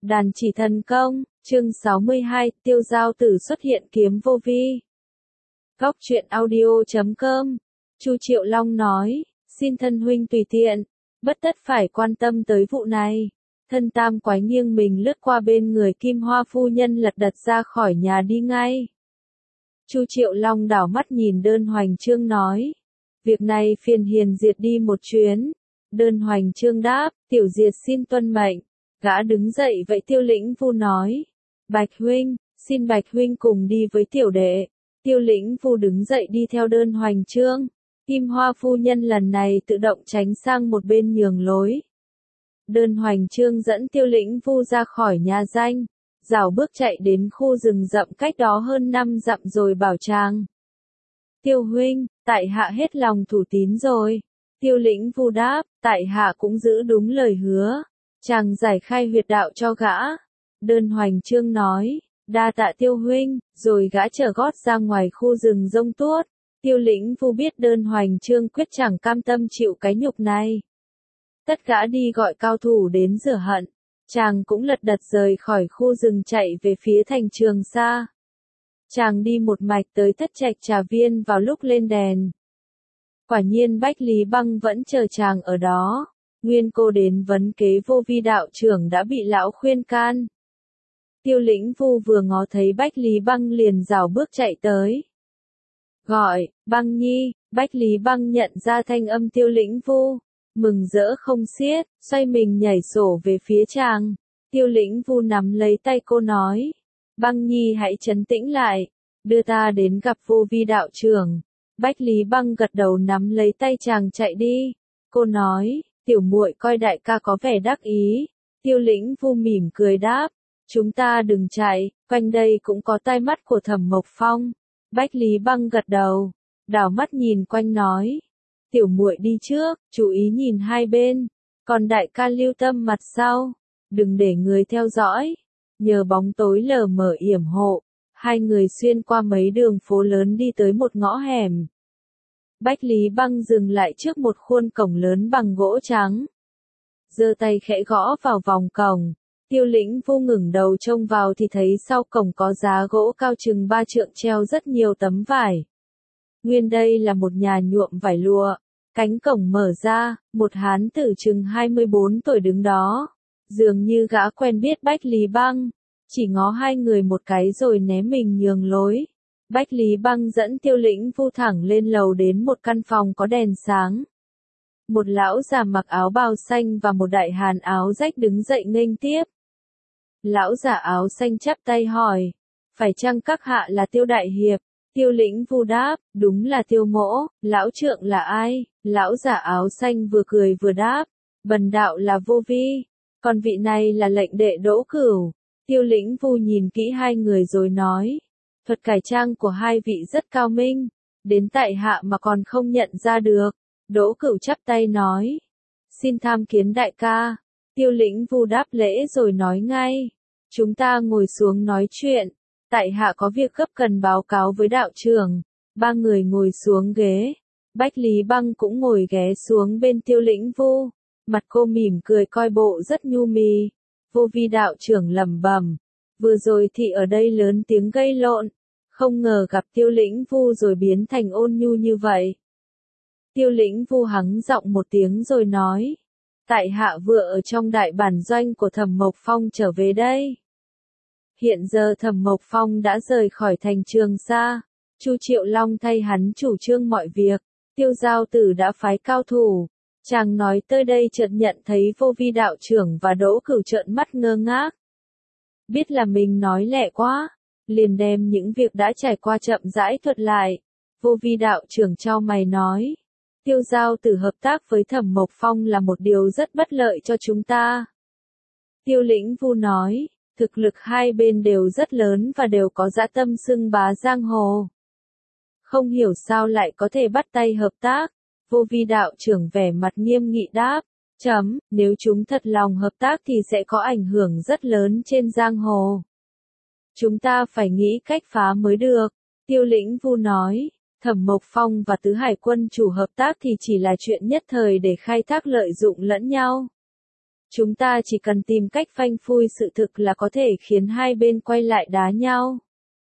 Đàn chỉ thần công, chương 62, Tiêu Giao Tử xuất hiện kiếm vô vi. Góc truyện audio.com, Chu Triệu Long nói, xin thân huynh tùy tiện, bất tất phải quan tâm tới vụ này. Thân tam quái nghiêng mình lướt qua bên người Kim Hoa phu nhân lật đật ra khỏi nhà đi ngay. Chu Triệu Long đảo mắt nhìn Đơn Hoành Trương nói, việc này phiền hiền diệt đi một chuyến. Đơn Hoành Trương đáp, tiểu diệt xin tuân mệnh. Gã đứng dậy vậy Tiêu Lĩnh Vu nói, Bạch huynh, xin Bạch huynh cùng đi với tiểu đệ. Tiêu Lĩnh Vu đứng dậy đi theo Đơn Hoành Trương. Kim Hoa phu nhân lần này tự động tránh sang một bên nhường lối. Đơn Hoành Trương dẫn Tiêu Lĩnh Vu ra khỏi nhà danh, rảo bước chạy đến khu rừng rậm cách đó hơn 5 dặm rồi bảo chàng. Tiêu huynh, tại hạ hết lòng thủ tín rồi. Tiêu Lĩnh Vu đáp, tại hạ cũng giữ đúng lời hứa. Chàng giải khai huyệt đạo cho gã. Đơn Hoành Trương nói, đa tạ Tiêu huynh, rồi gã trở gót ra ngoài khu rừng rông tuốt. Tiêu Lĩnh Vu biết Đơn Hoành Trương quyết chẳng cam tâm chịu cái nhục này. Tất gã đi gọi cao thủ đến rửa hận. Chàng cũng lật đật rời khỏi khu rừng chạy về phía thành Trường Sa. Chàng đi một mạch tới Thất Trạch Trà Viên vào lúc lên đèn. Quả nhiên Bách Lý Băng vẫn chờ chàng ở đó. Nguyên cô đến vấn kế Vô Vi đạo trưởng đã bị lão khuyên can. Tiêu Lĩnh Vu vừa ngó thấy Bách Lý Băng liền rảo bước chạy tới. Gọi, Băng nhi, Bách Lý Băng nhận ra thanh âm Tiêu Lĩnh Vu. Mừng rỡ không xiết, xoay mình nhảy sổ về phía chàng. Tiêu Lĩnh Vu nắm lấy tay cô nói, Băng nhi hãy trấn tĩnh lại, đưa ta đến gặp Vô Vi đạo trưởng. Bách Lý Băng gật đầu nắm lấy tay chàng chạy đi. Cô nói, tiểu muội coi đại ca có vẻ đắc ý. Tiêu Lĩnh Vu mỉm cười đáp, chúng ta đừng chạy, quanh đây cũng có tai mắt của Thẩm Mộc Phong. Bách Lý Băng gật đầu, đảo mắt nhìn quanh nói, tiểu muội đi trước, chú ý nhìn hai bên, còn đại ca lưu tâm mặt sau, đừng để người theo dõi. Nhờ bóng tối lờ mờ yểm hộ, hai người xuyên qua mấy đường phố lớn đi tới một ngõ hẻm. Bách Lý Băng dừng lại trước một khuôn cổng lớn bằng gỗ trắng. Giơ tay khẽ gõ vào vòng cổng. Tiêu Lĩnh Vu ngẩng đầu trông vào thì thấy sau cổng có giá gỗ cao chừng 3 trượng treo rất nhiều tấm vải. Nguyên đây là một nhà nhuộm vải lụa. Cánh cổng mở ra, một hán tử chừng 24 tuổi đứng đó. Dường như gã quen biết Bách Lý Băng. Chỉ ngó hai người một cái rồi ném mình nhường lối. Bách Lý Băng dẫn Tiêu Lĩnh Vu thẳng lên lầu đến một căn phòng có đèn sáng. Một lão già mặc áo bào xanh và một đại hán áo rách đứng dậy nghênh tiếp. Lão già áo xanh chắp tay hỏi, phải chăng các hạ là Tiêu đại hiệp? Tiêu Lĩnh Vu đáp, đúng là Tiêu mỗ. Lão trượng là ai? Lão già áo xanh vừa cười vừa đáp, bần đạo là Vô Vi, còn vị này là lệnh đệ Đỗ Cửu. Tiêu Lĩnh Vu nhìn kỹ hai người rồi nói, thuật cải trang của hai vị rất cao minh, đến tại hạ mà còn không nhận ra được. Đỗ Cửu chắp tay nói, xin tham kiến đại ca. Tiêu Lĩnh Vu đáp lễ rồi nói ngay, chúng ta ngồi xuống nói chuyện, tại hạ có việc gấp cần báo cáo với đạo trưởng. Ba người ngồi xuống ghế, Bách Lý Băng cũng ngồi ghé xuống bên Tiêu Lĩnh Vu, mặt cô mỉm cười coi bộ rất nhu mì. Vô Vi đạo trưởng lẩm bẩm, vừa rồi thì ở đây lớn tiếng gây lộn, không ngờ gặp Tiêu Lĩnh Vu rồi biến thành ôn nhu như vậy. Tiêu Lĩnh Vu hắng giọng một tiếng rồi nói, tại hạ vừa ở trong đại bản doanh của Thẩm Mộc Phong trở về đây. Hiện giờ Thẩm Mộc Phong đã rời khỏi thành Trường Sa, Chu Triệu Long thay hắn chủ trương mọi việc, Tiêu Giao Tử đã phái cao thủ. Chàng nói tới đây chợt nhận thấy Vô Vi đạo trưởng và Đỗ Cửu trợn mắt ngơ ngác. Biết là mình nói lẹ quá, liền đem những việc đã trải qua chậm rãi thuật lại. Vô Vi đạo trưởng chau mày nói, Tiêu Giao Tử hợp tác với Thẩm Mộc Phong là một điều rất bất lợi cho chúng ta. Tiêu Lĩnh Vu nói, thực lực hai bên đều rất lớn và đều có dã tâm xưng bá giang hồ. Không hiểu sao lại có thể bắt tay hợp tác. Vô Vi đạo trưởng vẻ mặt nghiêm nghị đáp, nếu chúng thật lòng hợp tác thì sẽ có ảnh hưởng rất lớn trên giang hồ. Chúng ta phải nghĩ cách phá mới được. Tiêu Lĩnh Vu nói, Thẩm Mộc Phong và Tứ Hải quân chủ hợp tác thì chỉ là chuyện nhất thời để khai thác lợi dụng lẫn nhau. Chúng ta chỉ cần tìm cách phanh phui sự thực là có thể khiến hai bên quay lại đá nhau.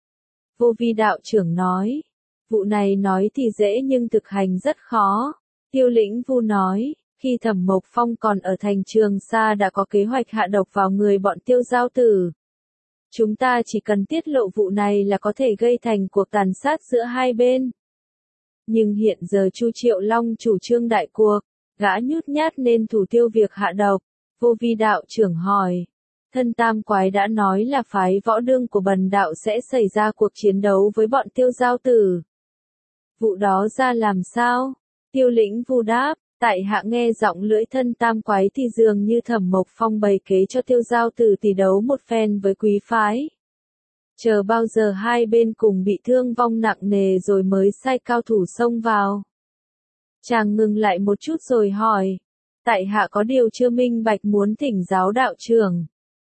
Vô vi đạo trưởng nói. Vụ này nói thì dễ nhưng thực hành rất khó. Tiêu Lĩnh Vu nói, khi Thẩm Mộc Phong còn ở thành Trường Sa đã có kế hoạch hạ độc vào người bọn Tiêu Giao Tử. Chúng ta chỉ cần tiết lộ vụ này là có thể gây thành cuộc tàn sát giữa hai bên. Nhưng hiện giờ Chu Triệu Long chủ trương đại cuộc, gã nhút nhát nên thủ tiêu việc hạ độc. Vô vi đạo trưởng hỏi. Thân Tam Quái đã nói là phái Võ Đương của Bần đạo sẽ xảy ra cuộc chiến đấu với bọn Tiêu Giao Tử. Vụ đó ra làm sao? Tiêu Lĩnh Vu đáp, tại hạ nghe giọng lưỡi Thân Tam Quái thì dường như Thẩm Mộc Phong bày kế cho Tiêu Giao Tử tỷ đấu một phen với quý phái. Chờ bao giờ hai bên cùng bị thương vong nặng nề rồi mới sai cao thủ xông vào. Chàng ngừng lại một chút rồi hỏi. Tại hạ có điều chưa minh bạch muốn thỉnh giáo đạo trưởng.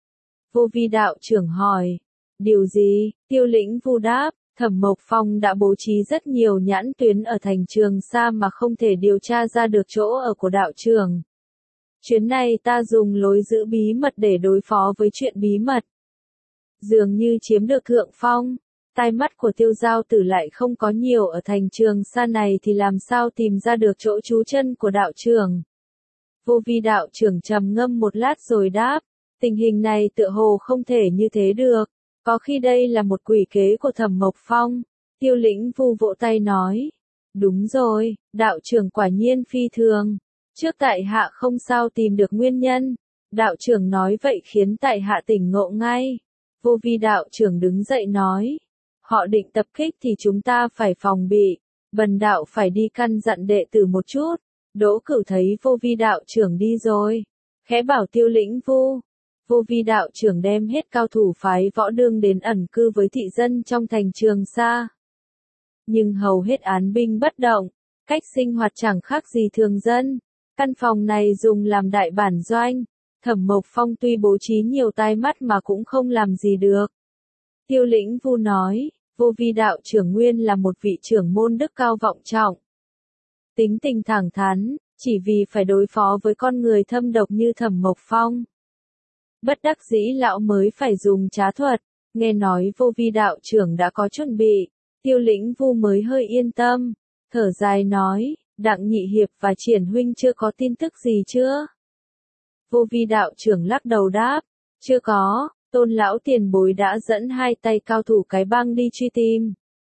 Vô vi đạo trưởng hỏi. Điều gì? Tiêu Lĩnh Vu đáp. Thẩm Mộc Phong đã bố trí rất nhiều nhãn tuyến ở thành Trường Sa mà không thể điều tra ra được chỗ ở của đạo trưởng. Chuyến này ta dùng lối giữ bí mật để đối phó với chuyện bí mật. Dường như chiếm được thượng phong, tai mắt của Tiêu Giao Tử lại không có nhiều ở thành Trường Sa này thì làm sao tìm ra được chỗ trú chân của đạo trưởng. Vô vi đạo trưởng trầm ngâm một lát rồi đáp, tình hình này tựa hồ không thể như thế được. Có khi đây là một quỷ kế của Thẩm Mộc Phong. Tiêu Lĩnh Vu vỗ tay nói. Đúng rồi, đạo trưởng quả nhiên phi thường. Trước tại hạ không sao tìm được nguyên nhân. Đạo trưởng nói vậy khiến tại hạ tỉnh ngộ ngay. Vô vi đạo trưởng đứng dậy nói. Họ định tập kích thì chúng ta phải phòng bị. Bần đạo phải đi căn dặn đệ tử một chút. Đỗ Cửu thấy vô vi đạo trưởng đi rồi. Khẽ bảo Tiêu Lĩnh Vu. Vô vi đạo trưởng đem hết cao thủ phái Võ Đương đến ẩn cư với thị dân trong thành Trường Sa. Nhưng hầu hết án binh bất động, cách sinh hoạt chẳng khác gì thường dân. Căn phòng này dùng làm đại bản doanh. Thẩm Mộc Phong tuy bố trí nhiều tai mắt mà cũng không làm gì được. Tiêu Lĩnh Vu nói, vô vi đạo trưởng nguyên là một vị trưởng môn đức cao vọng trọng. Tính tình thẳng thắn, chỉ vì phải đối phó với con người thâm độc như Thẩm Mộc Phong. Bất đắc dĩ lão mới phải dùng trá thuật, nghe nói vô vi đạo trưởng đã có chuẩn bị, Tiêu Lĩnh Vu mới hơi yên tâm, thở dài nói, Đặng Nhị Hiệp và Triển huynh chưa có tin tức gì chưa? Vô vi đạo trưởng lắc đầu đáp, chưa có, Tôn lão tiền bối đã dẫn hai tay cao thủ cái bang đi truy tìm.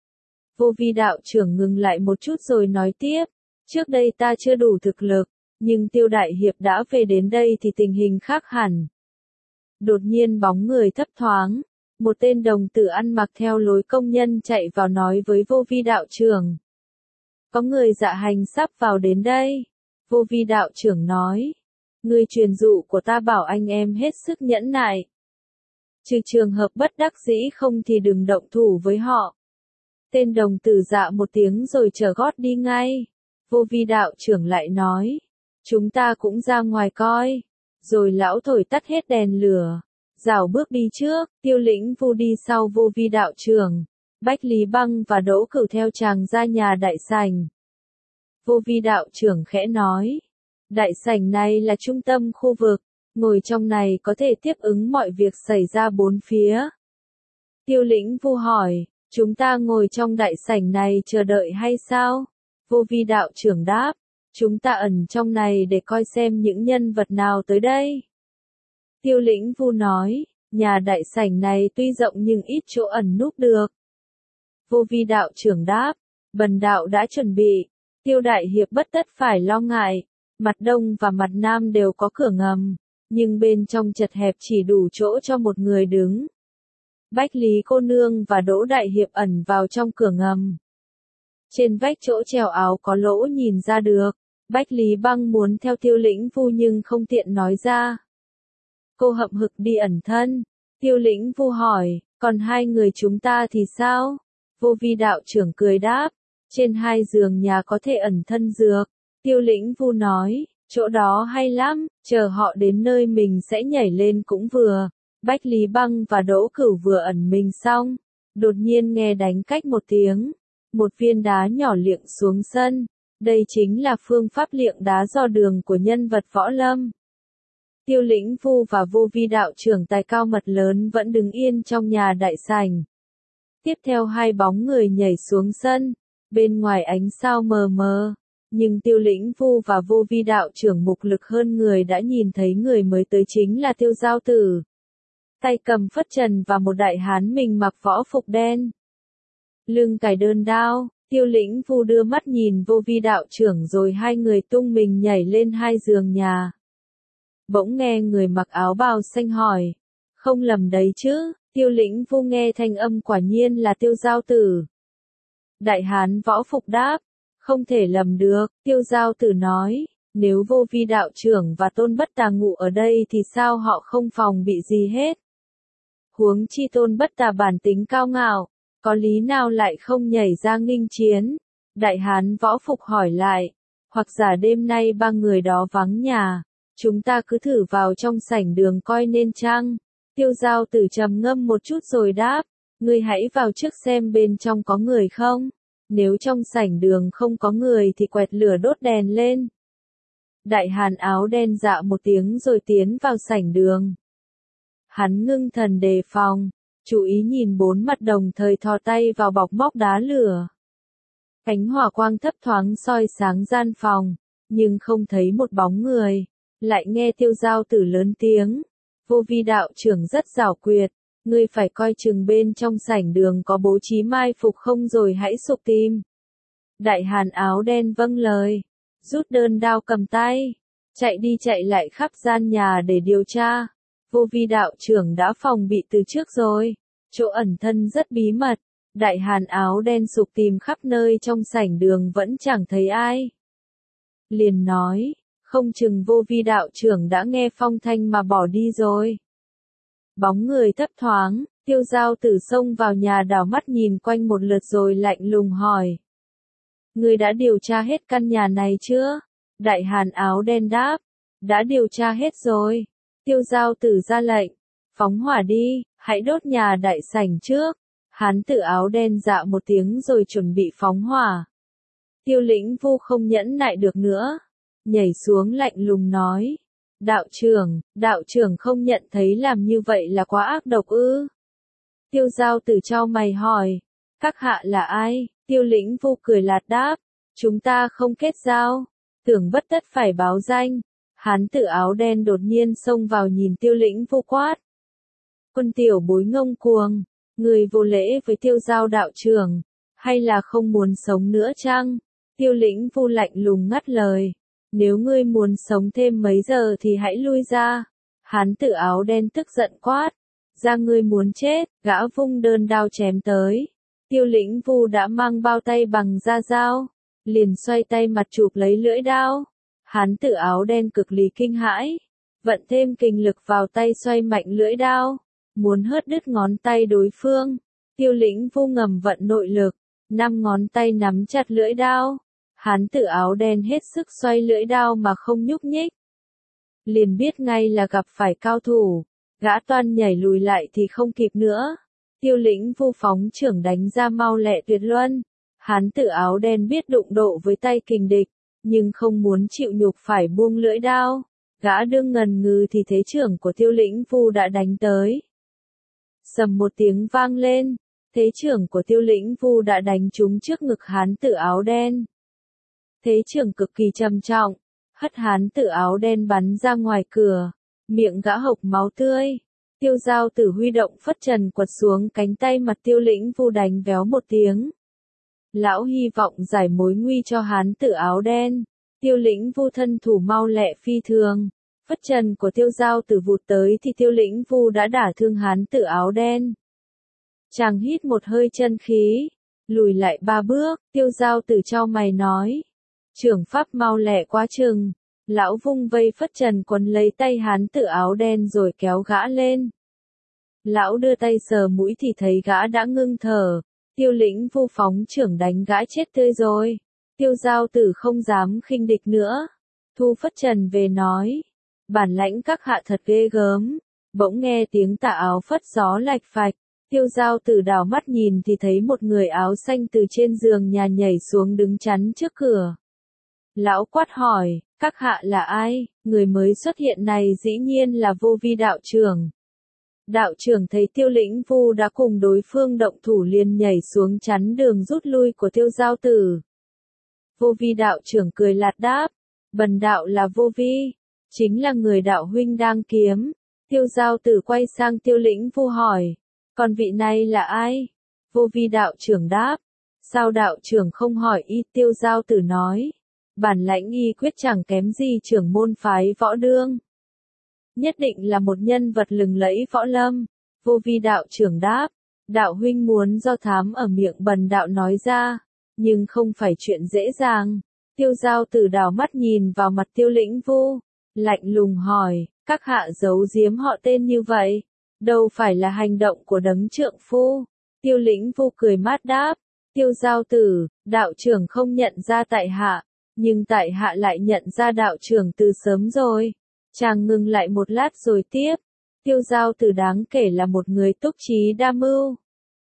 Vô vi đạo trưởng ngừng lại một chút rồi nói tiếp, trước đây ta chưa đủ thực lực, nhưng Tiêu Đại Hiệp đã về đến đây thì tình hình khác hẳn. Đột nhiên bóng người thấp thoáng, một tên đồng tử ăn mặc theo lối công nhân chạy vào nói với vô vi đạo trưởng. Có người dạ hành sắp vào đến đây. Vô vi đạo trưởng nói. Người truyền dụ của ta bảo anh em hết sức nhẫn nại. Trừ trường hợp bất đắc dĩ không thì đừng động thủ với họ. Tên đồng tử dạ một tiếng rồi trở gót đi ngay. Vô vi đạo trưởng lại nói. Chúng ta cũng ra ngoài coi. Rồi lão thổi tắt hết đèn lửa. Rảo bước đi trước, Tiêu Lĩnh Vu đi sau vô vi đạo trưởng. Bách Lý Băng và Đỗ Cửu theo chàng ra nhà đại sảnh. Vô vi đạo trưởng khẽ nói. Đại sảnh này là trung tâm khu vực, ngồi trong này có thể tiếp ứng mọi việc xảy ra bốn phía. Tiêu Lĩnh Vu hỏi, chúng ta ngồi trong đại sảnh này chờ đợi hay sao? Vô vi đạo trưởng đáp, chúng ta ẩn trong này để coi xem những nhân vật nào tới đây. Tiêu Lĩnh Vu nói, nhà đại sảnh này tuy rộng nhưng ít chỗ ẩn núp được. Vô vi đạo trưởng đáp, bần đạo đã chuẩn bị, Tiêu Đại Hiệp bất tất phải lo ngại, mặt đông và mặt nam đều có cửa ngầm, nhưng bên trong chật hẹp chỉ đủ chỗ cho một người đứng. Bách Lý cô nương và Đỗ Đại Hiệp ẩn vào trong cửa ngầm. Trên vách chỗ treo áo có lỗ nhìn ra được, Bách Lý Băng muốn theo Tiêu Lĩnh Vu nhưng không tiện nói ra. Cô hậm hực đi ẩn thân. Tiêu Lĩnh Vu hỏi, còn hai người chúng ta thì sao? Vô vi đạo trưởng cười đáp, trên hai giường nhà có thể ẩn thân dược. Tiêu Lĩnh Vu nói, chỗ đó hay lắm, chờ họ đến nơi mình sẽ nhảy lên cũng vừa. Bách Lý Băng và Đỗ Cửu vừa ẩn mình xong, đột nhiên nghe đánh cách một tiếng. Một viên đá nhỏ liệng xuống sân. Đây chính là phương pháp liệng đá dò đường của nhân vật võ lâm. Tiêu Lĩnh Vu và Vô Vi đạo trưởng tài cao mật lớn vẫn đứng yên trong nhà đại sảnh. Tiếp theo hai bóng người nhảy xuống sân, bên ngoài ánh sao mờ mờ, nhưng Tiêu Lĩnh Vu và Vô Vi đạo trưởng mục lực hơn người đã nhìn thấy người mới tới chính là Tiêu Giao Tử. Tay cầm phất trần và một đại hán mình mặc võ phục đen. Lưng cài đơn đao, Tiêu Lĩnh Vu đưa mắt nhìn Vô Vi đạo trưởng rồi hai người tung mình nhảy lên hai giường nhà. Bỗng nghe người mặc áo bào xanh hỏi, không lầm đấy chứ? Tiêu Lĩnh Vu nghe thanh âm quả nhiên là Tiêu Giao Tử. Đại hán võ phục đáp, không thể lầm được. Tiêu Giao Tử nói, nếu Vô Vi đạo trưởng và Tôn Bất Tà ngủ ở đây thì sao họ không phòng bị gì hết? Huống chi Tôn Bất Tà bản tính cao ngạo, có lý nào lại không nhảy ra nghênh chiến? Đại hán võ phục hỏi lại, hoặc giả đêm nay ba người đó vắng nhà, chúng ta cứ thử vào trong sảnh đường coi nên chăng? Tiêu Giao Tử trầm ngâm một chút rồi đáp, ngươi hãy vào trước xem bên trong có người không? Nếu trong sảnh đường không có người thì quẹt lửa đốt đèn lên. Đại hán áo đen dạ một tiếng rồi tiến vào sảnh đường. Hắn ngưng thần đề phòng, chú ý nhìn bốn mặt đồng thời thò tay vào bọc móc đá lửa. Ánh hỏa quang thấp thoáng soi sáng gian phòng, nhưng không thấy một bóng người. Lại nghe Tiêu Giao Tử lớn tiếng, Vô Vi đạo trưởng rất giảo quyệt, ngươi phải coi chừng bên trong sảnh đường có bố trí mai phục không rồi hãy sục tìm. Đại hán áo đen vâng lời, rút đơn đao cầm tay, chạy đi chạy lại khắp gian nhà để điều tra. Vô Vi đạo trưởng đã phòng bị từ trước rồi, chỗ ẩn thân rất bí mật. Đại hán áo đen sục tìm khắp nơi trong sảnh đường vẫn chẳng thấy ai. Liền nói, không chừng Vô Vi đạo trưởng đã nghe phong thanh mà bỏ đi rồi. Bóng người thấp thoáng, Tiêu Giao Tử xông vào nhà đảo mắt nhìn quanh một lượt rồi lạnh lùng hỏi. Ngươi đã điều tra hết căn nhà này chưa? Đại hán áo đen đáp, đã điều tra hết rồi. Tiêu Giao Tử ra lệnh, phóng hỏa đi, hãy đốt nhà đại sảnh trước. Hán tử áo đen dạ một tiếng rồi chuẩn bị phóng hỏa. Tiêu Lĩnh Vu không nhẫn nại được nữa, nhảy xuống lạnh lùng nói. Đạo trưởng không nhận thấy làm như vậy là quá ác độc ư? Tiêu Giao Tử chau mày hỏi, các hạ là ai? Tiêu Lĩnh Vu cười lạt đáp, chúng ta không kết giao, tưởng bất tất phải báo danh. Hán tử áo đen đột nhiên xông vào nhìn Tiêu Lĩnh Vu quát. Quân tiểu bối ngông cuồng, người vô lễ với Tiêu Giao đạo trưởng, hay là không muốn sống nữa chăng? Tiêu Lĩnh Vu lạnh lùng ngắt lời. Nếu ngươi muốn sống thêm mấy giờ thì hãy lui ra. Hán tử áo đen tức giận quát. Ra ngươi muốn chết, gã vung đơn đao chém tới. Tiêu Lĩnh Vu đã mang bao tay bằng da dao, liền xoay tay mặt chụp lấy lưỡi đao. Hán tử áo đen cực lý kinh hãi, vận thêm kình lực vào tay xoay mạnh lưỡi đao, muốn hớt đứt ngón tay đối phương. Tiêu Lĩnh Vu ngầm vận nội lực, 5 ngón tay nắm chặt lưỡi đao. Hán tử áo đen hết sức xoay lưỡi đao mà không nhúc nhích. Liền biết ngay là gặp phải cao thủ, gã toan nhảy lùi lại thì không kịp nữa. Tiêu Lĩnh Vu phóng trưởng đánh ra mau lẹ tuyệt luân. Hán tử áo đen biết đụng độ với tay kình địch, nhưng không muốn chịu nhục phải buông lưỡi đao. Gã đương ngần ngừ thì thế trưởng của Tiêu Lĩnh Vu đã đánh tới. Sầm một tiếng vang lên, thế trưởng của Tiêu Lĩnh Vu đã đánh trúng trước ngực hán tử áo đen. Thế trưởng cực kỳ trầm trọng, hất hán tử áo đen bắn ra ngoài cửa, miệng gã hộc máu tươi. Tiêu Giao Tử huy động phất trần quật xuống cánh tay mặt Tiêu Lĩnh Vu đánh véo một tiếng. Lão hy vọng giải mối nguy cho hán tử áo đen. Tiêu Lĩnh Vu thân thủ mau lẹ phi thường. Phất trần của Tiêu Giao Tử vụt tới thì Tiêu Lĩnh Vu đã đả thương hán tử áo đen. Chàng hít một hơi chân khí, lùi lại 3 bước, Tiêu Giao Tử chau mày nói. Trưởng pháp mau lẹ quá chừng. Lão vung vây phất trần quấn lấy tay hán tử áo đen rồi kéo gã lên. Lão đưa tay sờ mũi thì thấy gã đã ngưng thở. Tiêu Lĩnh Vu phóng trưởng đánh gã chết tươi rồi. Tiêu Giao Tử không dám khinh địch nữa, thu phất trần về nói. Bản lãnh các hạ thật ghê gớm. Bỗng nghe tiếng tà áo phất gió lạch phạch. Tiêu Giao Tử đảo mắt nhìn thì thấy một người áo xanh từ trên giường nhà nhảy xuống đứng chắn trước cửa. Lão quát hỏi, các hạ là ai? Người mới xuất hiện này dĩ nhiên là Vô Vi đạo trưởng. Đạo trưởng thấy Tiêu Lĩnh Vu đã cùng đối phương động thủ liền nhảy xuống chắn đường rút lui của Tiêu Giao Tử. Vô Vi đạo trưởng cười lạt đáp, bần đạo là Vô Vi, chính là người đạo huynh đang kiếm. Tiêu Giao Tử quay sang Tiêu Lĩnh Vu hỏi, còn vị này là ai? Vô Vi đạo trưởng đáp, sao đạo trưởng không hỏi y? Tiêu Giao Tử nói, bản lãnh y quyết chẳng kém gì trưởng môn phái Võ Đương. Nhất định là một nhân vật lừng lẫy võ lâm. Vô Vi đạo trưởng đáp, đạo huynh muốn do thám ở miệng bần đạo nói ra, nhưng không phải chuyện dễ dàng. Tiêu Giao Tử đảo mắt nhìn vào mặt Tiêu Lĩnh Vu, lạnh lùng hỏi, các hạ giấu giếm họ tên như vậy, đâu phải là hành động của đấng trượng phu. Tiêu Lĩnh Vu cười mát đáp, Tiêu Giao Tử, đạo trưởng không nhận ra tại hạ, nhưng tại hạ lại nhận ra đạo trưởng từ sớm rồi. Chàng ngừng lại một lát rồi tiếp, Tiêu Giao Tử đáng kể là một người túc trí đa mưu.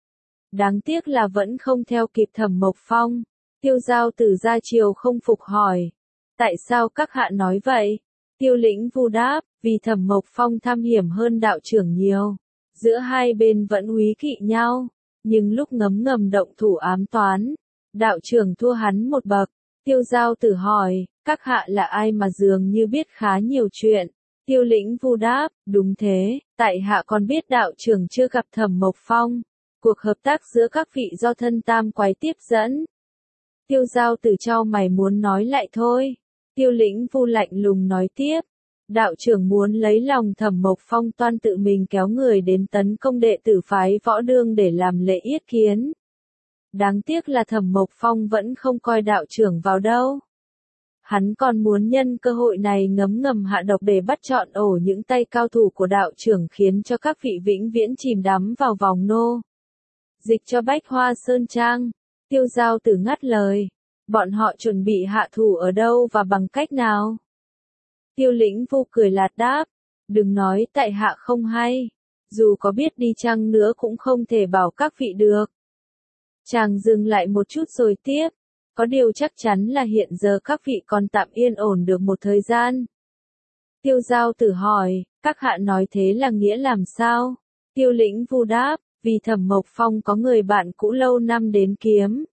Đáng tiếc là vẫn không theo kịp Thẩm Mộc Phong. Tiêu Giao Tử ra chiều không phục hỏi, tại sao các hạ nói vậy? Tiêu Lĩnh Vu đáp, vì Thẩm Mộc Phong tham hiểm hơn đạo trưởng nhiều. Giữa hai bên vẫn úy kỵ nhau, nhưng lúc ngấm ngầm động thủ ám toán, đạo trưởng thua hắn một bậc. Tiêu Giao Tử hỏi, các hạ là ai mà dường như biết khá nhiều chuyện? Tiêu Lĩnh Vu đáp, đúng thế, tại hạ còn biết đạo trưởng chưa gặp Thẩm Mộc Phong. Cuộc hợp tác giữa các vị do thân tam quái tiếp dẫn. Tiêu Giao Tử chau mày muốn nói lại thôi. Tiêu Lĩnh Vu lạnh lùng nói tiếp, đạo trưởng muốn lấy lòng Thẩm Mộc Phong toan tự mình kéo người đến tấn công đệ tử phái Võ Đương để làm lễ yết kiến. Đáng tiếc là Thẩm Mộc Phong vẫn không coi đạo trưởng vào đâu. Hắn còn muốn nhân cơ hội này ngấm ngầm hạ độc để bắt trọn ổ những tay cao thủ của đạo trưởng, khiến cho các vị vĩnh viễn chìm đắm vào vòng nô dịch cho Bách Hoa Sơn Trang. Tiêu Giao Tử ngắt lời, bọn họ chuẩn bị hạ thủ ở đâu và bằng cách nào? Tiêu Lĩnh Vu cười lạt đáp, đừng nói tại hạ không hay, dù có biết đi chăng nữa cũng không thể bảo các vị được. Chàng dừng lại một chút rồi tiếp, có điều chắc chắn là hiện giờ các vị còn tạm yên ổn được một thời gian. Tiêu Giao Tử hỏi, các hạ nói thế là nghĩa làm sao? Tiêu Lĩnh Vu đáp, vì Thẩm Mộc Phong có người bạn cũ lâu năm đến kiếm.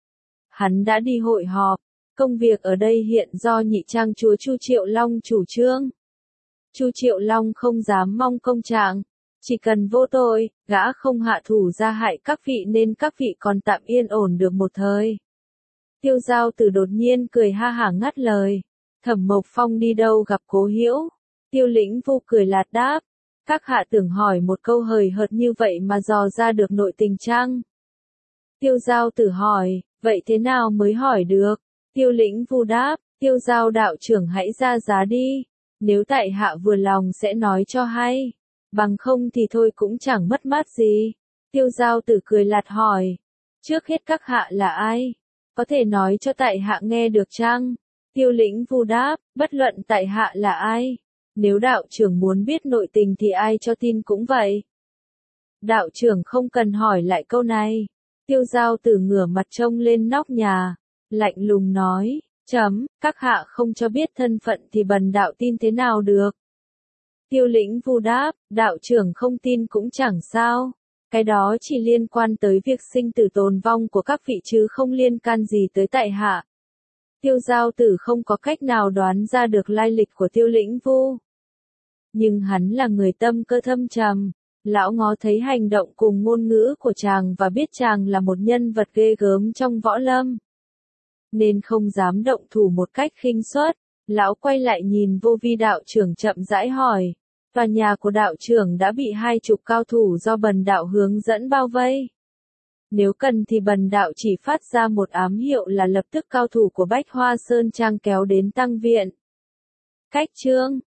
Hắn đã đi hội họp, công việc ở đây hiện do nhị trang chúa Chu Triệu Long chủ trương. Chu Triệu Long không dám mong công trạng, chỉ cần vô tội, gã không hạ thủ ra hại các vị nên các vị còn tạm yên ổn được một thời. Tiêu Giao Tử đột nhiên cười ha hả ngắt lời, Thẩm Mộc Phong đi đâu gặp Cố Hiễu? Tiêu Lĩnh Vu cười lạt đáp, các hạ tưởng hỏi một câu hời hợt như vậy mà dò ra được nội tình chăng? Tiêu Giao Tử hỏi, vậy thế nào mới hỏi được? Tiêu Lĩnh Vu đáp, Tiêu Giao đạo trưởng hãy ra giá đi, nếu tại hạ vừa lòng sẽ nói cho hay, bằng không thì thôi cũng chẳng mất mát gì. Tiêu Giao Tử cười lạt hỏi, trước hết các hạ là ai? Có thể nói cho tại hạ nghe được chăng? Tiêu Lĩnh Vu đáp, bất luận tại hạ là ai, nếu đạo trưởng muốn biết nội tình thì ai cho tin cũng vậy. Đạo trưởng không cần hỏi lại câu này. Tiêu Giao Tử ngửa mặt trông lên nóc nhà, lạnh lùng nói, các hạ không cho biết thân phận thì bần đạo tin thế nào được? Tiêu Lĩnh Vu đáp, đạo trưởng không tin cũng chẳng sao, cái đó chỉ liên quan tới việc sinh tử tồn vong của các vị chứ không liên can gì tới tại hạ. Tiêu Giao Tử không có cách nào đoán ra được lai lịch của Tiêu Lĩnh Vu. Nhưng hắn là người tâm cơ thâm trầm, lão ngó thấy hành động cùng ngôn ngữ của chàng và biết chàng là một nhân vật ghê gớm trong võ lâm, nên không dám động thủ một cách khinh suất. Lão quay lại nhìn Vô Vi đạo trưởng chậm rãi hỏi, tòa nhà của đạo trưởng đã bị 20 cao thủ do bần đạo hướng dẫn bao vây. Nếu cần thì bần đạo chỉ phát ra một ám hiệu là lập tức cao thủ của Bách Hoa Sơn Trang kéo đến tăng viện. Cách chương